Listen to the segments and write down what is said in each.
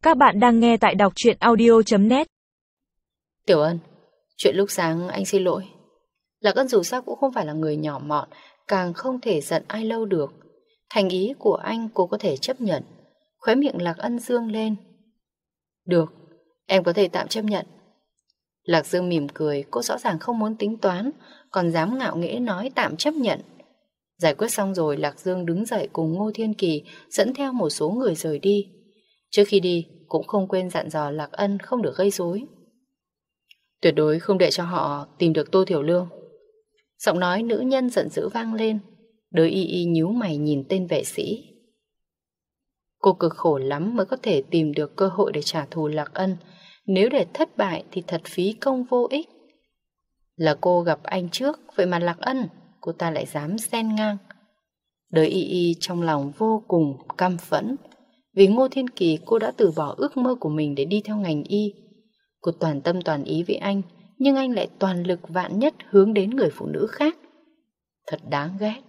Các bạn đang nghe tại đọc truyện audio.net. Tiểu Ân, chuyện lúc sáng anh xin lỗi. Lạc Ân dù sao cũng không phải là người nhỏ mọn, càng không thể giận ai lâu được. Thành ý của anh cô có thể chấp nhận. Khóe miệng Lạc Ân dương lên. Được, em có thể tạm chấp nhận. Lạc Dương mỉm cười, cô rõ ràng không muốn tính toán, còn dám ngạo nghễ nói tạm chấp nhận. Giải quyết xong rồi, Lạc Dương đứng dậy cùng Ngô Thiên Kỳ dẫn theo một số người rời đi. Trước khi đi, cũng không quên dặn dò Lạc Ân không được gây rối. Tuyệt đối không để cho họ tìm được Tô Thiểu Lương. Giọng nói nữ nhân giận dữ vang lên. Đới y y nhíu mày nhìn tên vệ sĩ. Cô cực khổ lắm mới có thể tìm được cơ hội để trả thù Lạc Ân. Nếu để thất bại thì thật phí công vô ích. Là cô gặp anh trước, vậy mà Lạc Ân, cô ta lại dám xen ngang. Đới y y trong lòng vô cùng căm phẫn. Vì Ngô Thiên Kỳ cô đã từ bỏ ước mơ của mình để đi theo ngành y. Cô toàn tâm toàn ý với anh, nhưng anh lại toàn lực vạn nhất hướng đến người phụ nữ khác. Thật đáng ghét.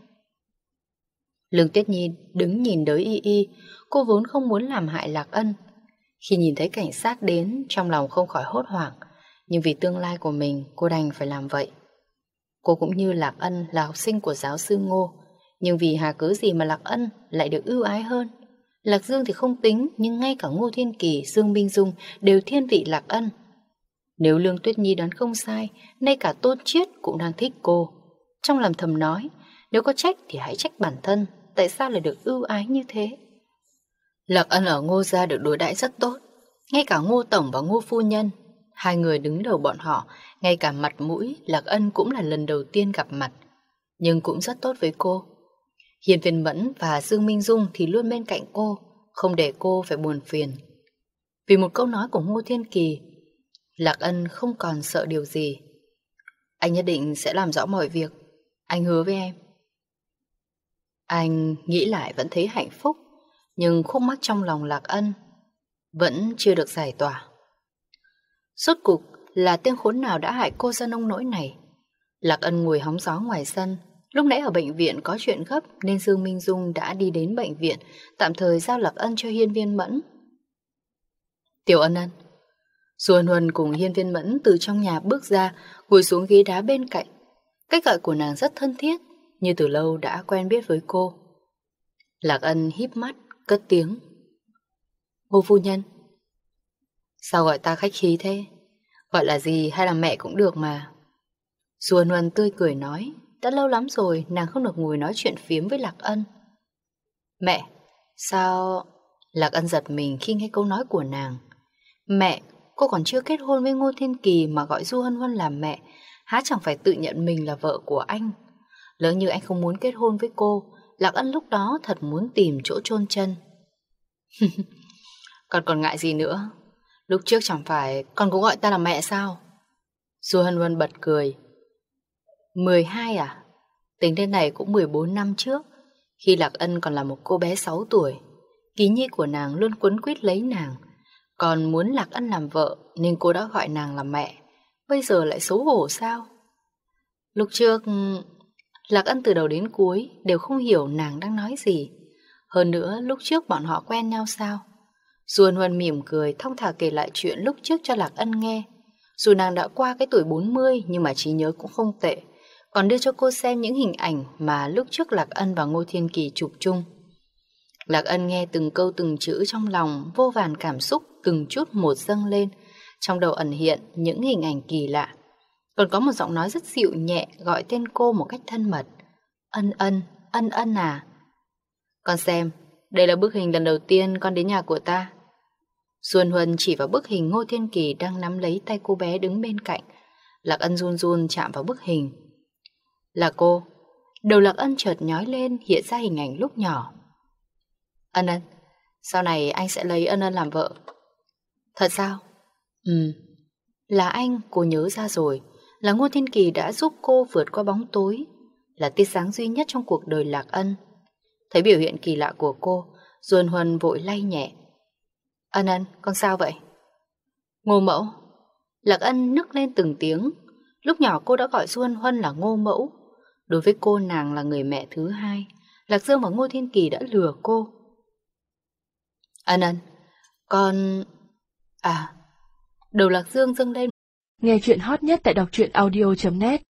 Lương Tuyết Nhi đứng nhìn Đới y y. Cô vốn không muốn làm hại Lạc Ân. Khi nhìn thấy cảnh sát đến, trong lòng không khỏi hốt hoảng. Nhưng vì tương lai của mình, cô đành phải làm vậy. Cô cũng như Lạc Ân là học sinh của giáo sư Ngô. Nhưng vì hà cớ gì mà Lạc Ân lại được ưu ái hơn? Lạc Dương thì không tính, nhưng ngay cả Ngô Thiên Kỳ, Dương Minh Dung đều thiên vị Lạc Ân. Nếu Lương Tuyết Nhi đoán không sai, nay cả Tôn Chiết cũng đang thích cô. Trong lòng thầm nói, nếu có trách thì hãy trách bản thân, tại sao lại được ưu ái như thế? Lạc Ân ở Ngô gia được đối đãi rất tốt, ngay cả Ngô Tổng và Ngô Phu Nhân, hai người đứng đầu bọn họ, ngay cả mặt mũi Lạc Ân cũng là lần đầu tiên gặp mặt, nhưng cũng rất tốt với cô. Hiên Viên Mẫn và Dương Minh Dung thì luôn bên cạnh cô, không để cô phải buồn phiền. Vì một câu nói của Ngô Thiên Kỳ, Lạc Ân không còn sợ điều gì. Anh nhất định sẽ làm rõ mọi việc, anh hứa với em. Anh nghĩ lại vẫn thấy hạnh phúc, nhưng khúc mắc trong lòng Lạc Ân vẫn chưa được giải tỏa. Rốt cục là tên khốn nào đã hại cô ra nông nỗi này? Lạc Ân ngồi hóng gió ngoài sân. Lúc nãy ở bệnh viện có chuyện gấp nên Dương Minh Dung đã đi đến bệnh viện, tạm thời giao Lạc Ân cho Hiên Viên Mẫn. Tiểu Ân Ân. Xuân Huân cùng Hiên Viên Mẫn từ trong nhà bước ra, ngồi xuống ghế đá bên cạnh. Cách gọi của nàng rất thân thiết, như từ lâu đã quen biết với cô. Lạc Ân híp mắt, cất tiếng. Ngô phu nhân. Sao gọi ta khách khí thế? Gọi là gì hay là mẹ cũng được mà. Xuân Huân tươi cười nói. Đã lâu lắm rồi nàng không được ngồi nói chuyện phiếm với Lạc Ân. Mẹ, sao... Lạc Ân giật mình khi nghe câu nói của nàng. Mẹ, cô còn chưa kết hôn với Ngô Thiên Kỳ mà gọi Du Hân Huân là mẹ, há chẳng phải tự nhận mình là vợ của anh. Lỡ như anh không muốn kết hôn với cô, Lạc Ân lúc đó thật muốn tìm chỗ chôn chân. Con còn ngại gì nữa? Lúc trước chẳng phải con cũng gọi ta là mẹ sao? Du Hân Huân bật cười. 12 à? Tính đến này cũng 14 năm trước, khi Lạc Ân còn là một cô bé 6 tuổi. Ký nhi của nàng luôn quấn quýt lấy nàng, còn muốn Lạc Ân làm vợ nên cô đã gọi nàng là mẹ. Bây giờ lại xấu hổ sao? Lúc trước Lạc Ân từ đầu đến cuối đều không hiểu nàng đang nói gì. Hơn nữa lúc trước bọn họ quen nhau sao? Xuân Huân mỉm cười thong thả kể lại chuyện lúc trước cho Lạc Ân nghe. Dù nàng đã qua cái tuổi 40 nhưng mà trí nhớ cũng không tệ, còn đưa cho cô xem những hình ảnh mà lúc trước Lạc Ân và Ngô Thiên Kỳ chụp chung. Lạc Ân nghe từng câu từng chữ trong lòng, vô vàn cảm xúc từng chút một dâng lên, trong đầu ẩn hiện những hình ảnh kỳ lạ. Còn có một giọng nói rất dịu nhẹ gọi tên cô một cách thân mật. Ân Ân, Ân Ân à. Con xem, đây là bức hình lần đầu tiên con đến nhà của ta. Xuân Huân chỉ vào bức hình Ngô Thiên Kỳ đang nắm lấy tay cô bé đứng bên cạnh. Lạc Ân run run chạm vào bức hình. Là cô. Đầu Lạc Ân chợt nhói lên, hiện ra hình ảnh lúc nhỏ. Ân Ân, sau này anh sẽ lấy Ân Ân làm vợ. Thật sao? Là anh, cô nhớ ra rồi. Là Ngô Thiên Kỳ đã giúp cô vượt qua bóng tối, là tia sáng duy nhất trong cuộc đời Lạc Ân. Thấy biểu hiện kỳ lạ của cô, Xuân Huân vội lay nhẹ. Ân Ân, con sao vậy? Ngô mẫu. Lạc Ân nức lên từng tiếng. Lúc nhỏ cô đã gọi Xuân Huân là Ngô mẫu. Đối với cô, nàng là người mẹ thứ hai. Lạc Dương và Ngô Thiên Kỳ đã lừa cô. Ân Ân, Con... À, đầu Lạc Dương dâng lên. Nghe chuyện hot nhất tại đọc truyện audio.net